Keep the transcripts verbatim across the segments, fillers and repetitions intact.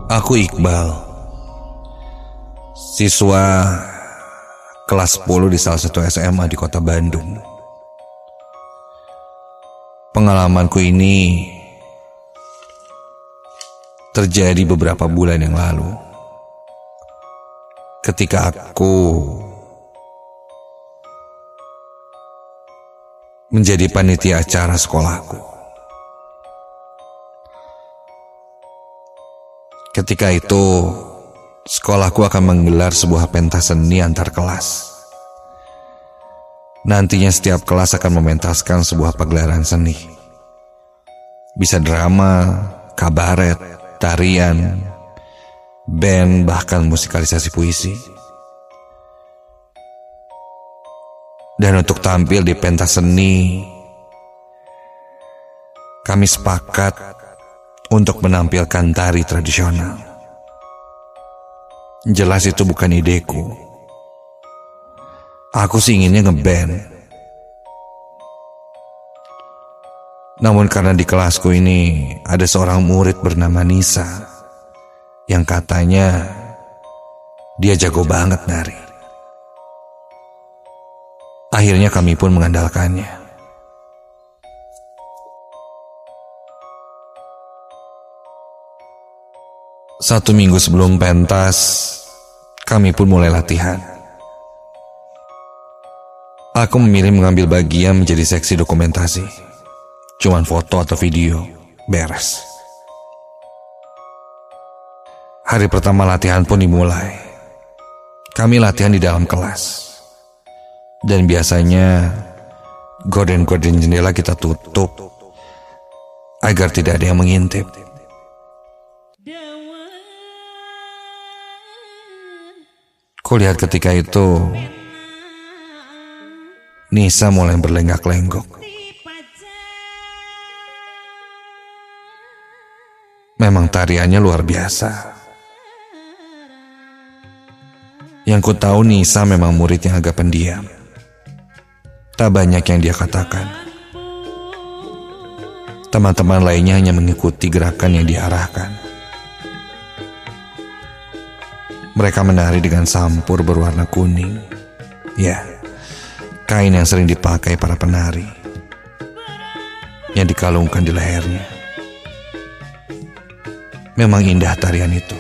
Aku Iqbal, siswa kelas sepuluh di salah satu S M A di kota Bandung. Pengalamanku ini terjadi beberapa bulan yang lalu, ketika aku menjadi panitia acara sekolahku. Ketika itu, sekolahku akan menggelar sebuah pentas seni antar kelas. Nantinya setiap kelas akan mementaskan sebuah pagelaran seni. Bisa drama, kabaret, tarian, band, bahkan musikalisasi puisi. Dan untuk tampil di pentas seni, kami sepakat untuk menampilkan tari tradisional. Jelas itu bukan ideku. Aku sih inginnya ngeband. Namun karena di kelasku ini ada seorang murid bernama Nisa, yang katanya dia jago banget nari. Akhirnya kami pun mengandalkannya. Satu minggu sebelum pentas, kami pun mulai latihan. Aku memilih mengambil bagian menjadi seksi dokumentasi. Cuman foto atau video, beres. Hari pertama latihan pun dimulai. Kami latihan di dalam kelas. Dan biasanya, gorden-gorden jendela kita tutup agar tidak ada yang mengintip. Kulihat ketika itu Nisa mulai berlenggak-lenggok. Memang tariannya luar biasa. Yang ku tahu Nisa memang murid yang agak pendiam. Tak banyak yang dia katakan. Teman-teman lainnya hanya mengikuti gerakan yang diarahkan. Mereka menari dengan sampur berwarna kuning. Ya, kain yang sering dipakai para penari, yang dikalungkan di lehernya. Memang indah tarian itu.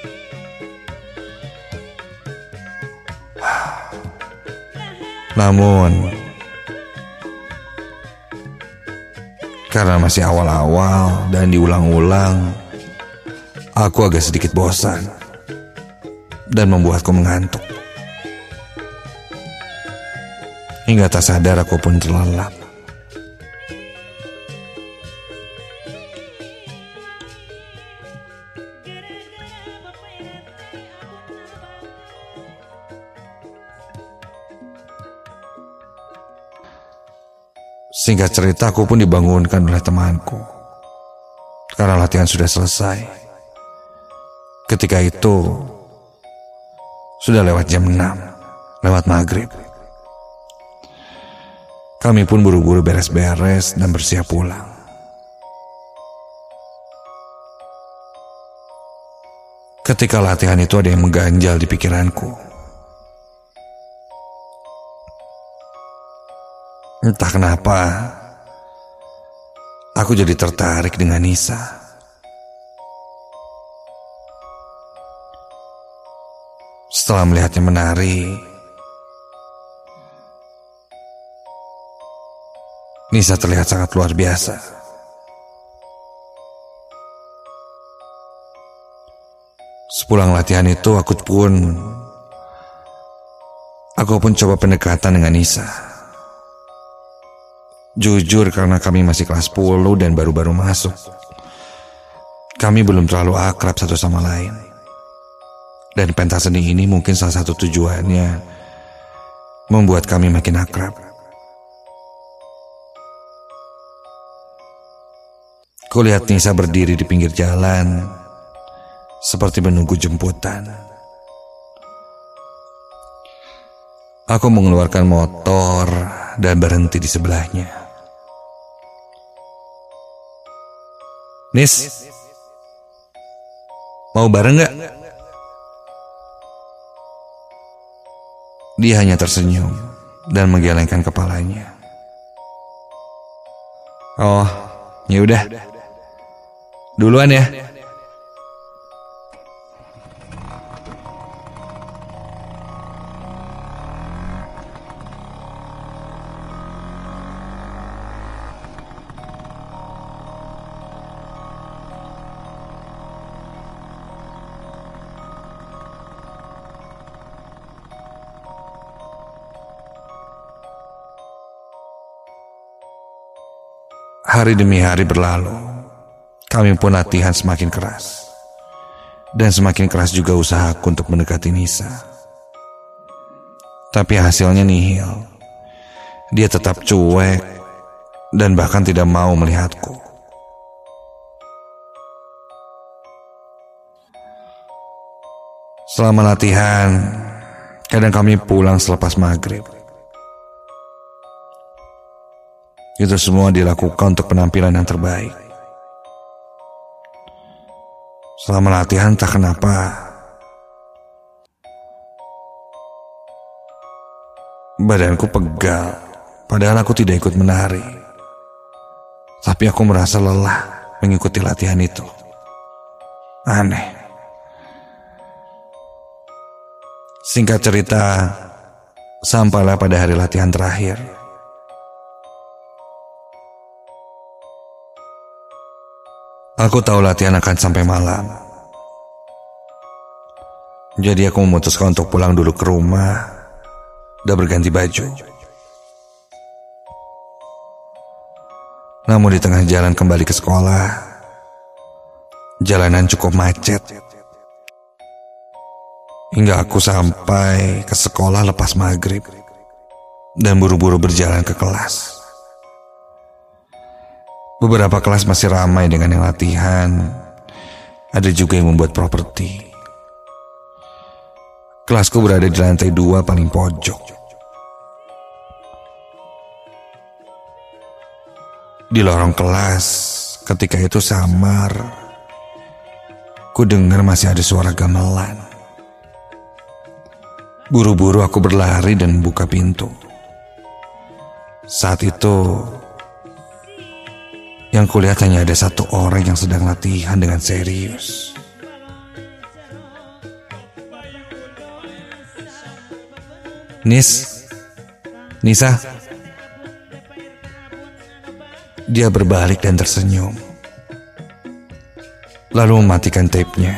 Namun, karena masih awal-awal dan diulang-ulang, aku agak sedikit bosan dan membuatku mengantuk. Hingga tak sadar aku pun terlelap. Singkat cerita, aku pun dibangunkan oleh temanku karena latihan sudah selesai. Ketika itu sudah lewat jam enam, lewat maghrib. Kami pun buru-buru beres-beres dan bersiap pulang. Ketika latihan itu ada yang mengganjal di pikiranku. Entah kenapa, aku jadi tertarik dengan Nisa. Setelah melihatnya menari, Nisa terlihat sangat luar biasa. Sepulang latihan itu, aku pun Aku pun coba pendekatan dengan Nisa. Jujur, karena kami masih kelas sepuluh dan baru-baru masuk, kami belum terlalu akrab satu sama lain. Dan pentas seni ini mungkin salah satu tujuannya membuat kami makin akrab. Kulihat Nisa berdiri di pinggir jalan, seperti menunggu jemputan. Aku mengeluarkan motor dan berhenti di sebelahnya. "Nis," Mau bareng gak? Dia hanya tersenyum dan menggelengkan kepalanya. Oh, ya udah. Duluan ya. Hari demi hari berlalu, kami pun latihan semakin keras. Dan semakin keras juga usahaku untuk mendekati Nisa. Tapi hasilnya nihil. Dia tetap cuek dan bahkan tidak mau melihatku. Selama latihan, kadang kami pulang selepas maghrib. Itu semua dilakukan untuk penampilan yang terbaik. Selama latihan tak kenapa badanku pegal, padahal aku tidak ikut menari. Tapi aku merasa lelah mengikuti latihan itu. Aneh. Singkat cerita, sampailah pada hari latihan terakhir. Aku tahu latihan akan sampai malam. Jadi aku memutuskan untuk pulang dulu ke rumah dan berganti baju. Namun di tengah jalan kembali ke sekolah, jalanan cukup macet. Hingga aku sampai ke sekolah lepas maghrib dan buru-buru berjalan ke kelas. Beberapa kelas masih ramai dengan yang latihan. Ada juga yang membuat properti. Kelasku berada di lantai dua paling pojok. Di lorong kelas, ketika itu samar. Ku dengar masih ada suara gamelan. Buru-buru aku berlari dan membuka pintu. Saat itu yang kulihat hanya ada satu orang yang sedang latihan dengan serius. Nis, Nisa. Dia berbalik dan tersenyum, lalu mematikan tape-nya.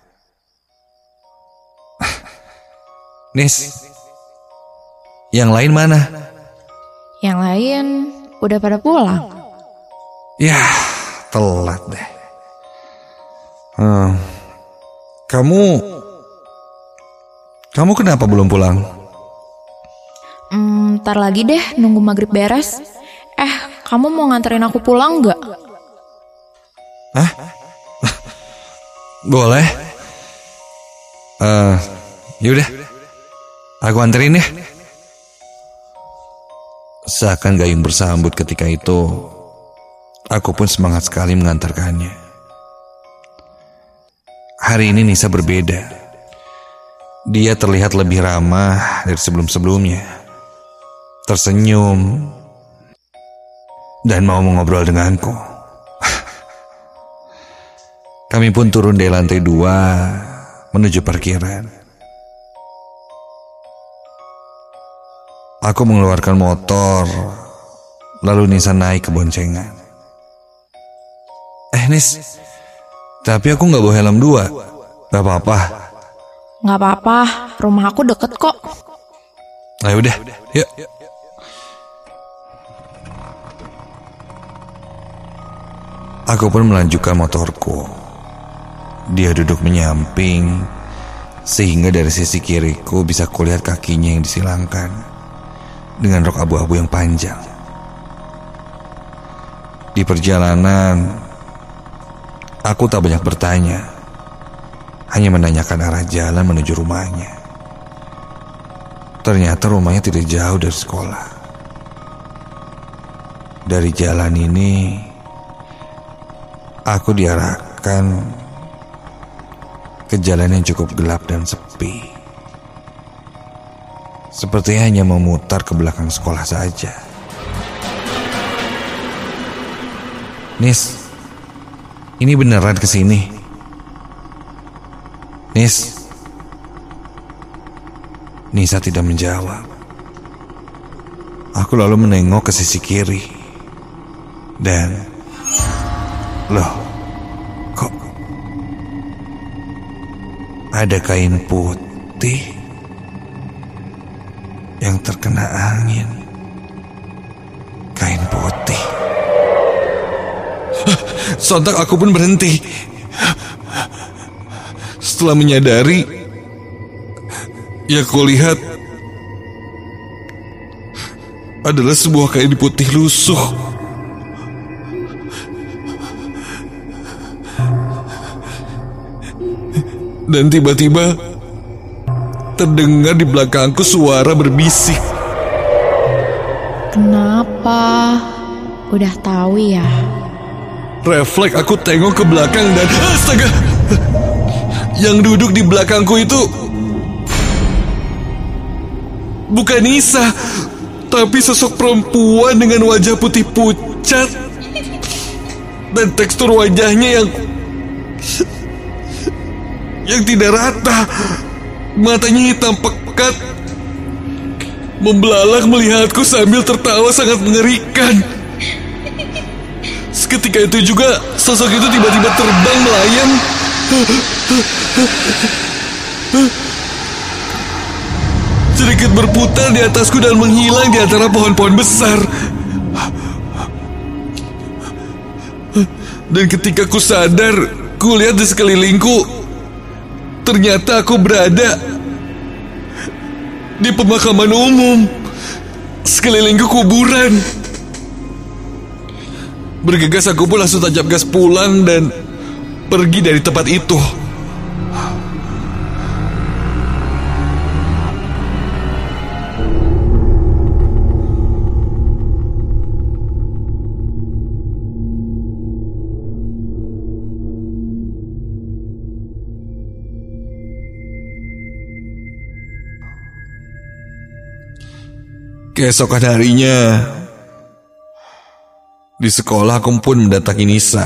Nis, yang lain mana? Yang lain udah pada pulang. Ya, telat deh. Hmm. Kamu Kamu kenapa belum pulang? Hmm, ntar lagi deh nunggu maghrib beres. Eh, kamu mau nganterin aku pulang gak? Hah? Boleh. Uh, yaudah, aku anterin ya. Seakan gayung bersambut ketika itu, aku pun semangat sekali mengantarkannya. Hari ini Nisa berbeda. Dia terlihat lebih ramah dari sebelum-sebelumnya. Tersenyum dan mau mengobrol denganku. Kami pun turun dari lantai dua menuju parkiran. Aku mengeluarkan motor, lalu Nisa naik ke boncengan. Eh Nis, tapi aku gak bawa helm dua. Gak apa-apa? Gak apa-apa, rumah aku deket kok. Ayo udah, yuk. Aku pun melanjutkan motorku. Dia duduk menyamping, sehingga dari sisi kiriku bisa kulihat kakinya yang disilangkan dengan rok abu-abu yang panjang. Di perjalanan, aku tak banyak bertanya, hanya menanyakan arah jalan menuju rumahnya. Ternyata rumahnya tidak jauh dari sekolah. Dari jalan ini, aku diarahkan ke jalan yang cukup gelap dan sepi. Sepertinya hanya memutar ke belakang sekolah saja. Nis, ini beneran kesini? Nis. Nisa tidak menjawab. Aku lalu menengok ke sisi kiri. Dan loh, kok ada kain putih yang terkena angin. Kain putih. Sontak aku pun berhenti. Setelah menyadari, yang kulihat adalah sebuah kain putih lusuh. Dan tiba-tiba terdengar di belakangku suara berbisik. Kenapa? Udah tahu ya? Refleks aku tengok ke belakang dan astaga! Yang duduk di belakangku itu bukan Nisa, tapi sosok perempuan dengan wajah putih pucat dan tekstur wajahnya yang yang tidak rata. Matanya hitam pekat, membelalak melihatku sambil tertawa sangat mengerikan. Seketika itu juga sosok itu tiba-tiba terbang melayang sedikit berputar di atasku dan menghilang di antara pohon-pohon besar. Dan ketika ku sadar, ku lihat di sekelilingku, ternyata aku berada di pemakaman umum. Sekelilingku kuburan. Bergegas aku pun langsung tancap gas pulang dan pergi dari tempat itu. Keesokan harinya, di sekolah aku pun mendatangi Nisa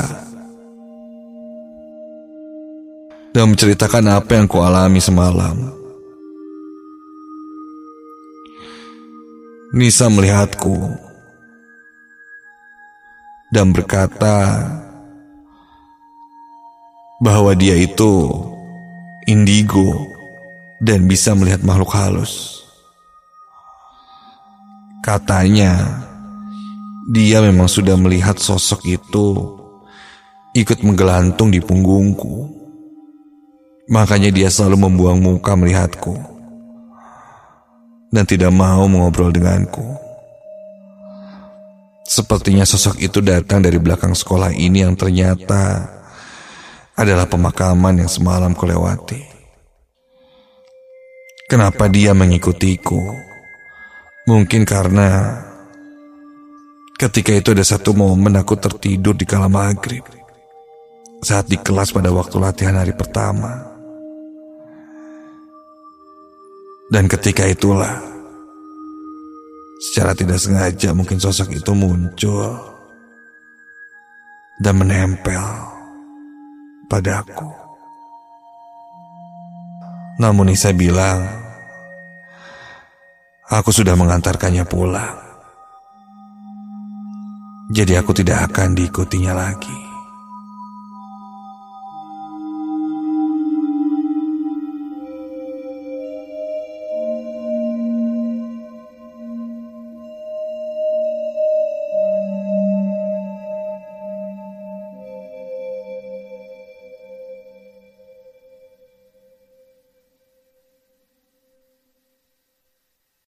dan menceritakan apa yang kualami semalam. Nisa melihatku dan berkata bahwa dia itu indigo dan bisa melihat makhluk halus. Katanya, dia memang sudah melihat sosok itu ikut menggelantung di punggungku. Makanya dia selalu membuang muka melihatku dan tidak mau mengobrol denganku. Sepertinya sosok itu datang dari belakang sekolah ini yang ternyata adalah pemakaman yang semalam kulewati. Kenapa dia mengikutiku? Mungkin karena ketika itu ada satu momen aku tertidur di kala maghrib saat di kelas pada waktu latihan hari pertama. Dan ketika itulah, secara tidak sengaja mungkin sosok itu muncul dan menempel padaku. Namun Nisa bilang, aku sudah mengantarkannya pulang. Jadi aku tidak akan diikutinya lagi.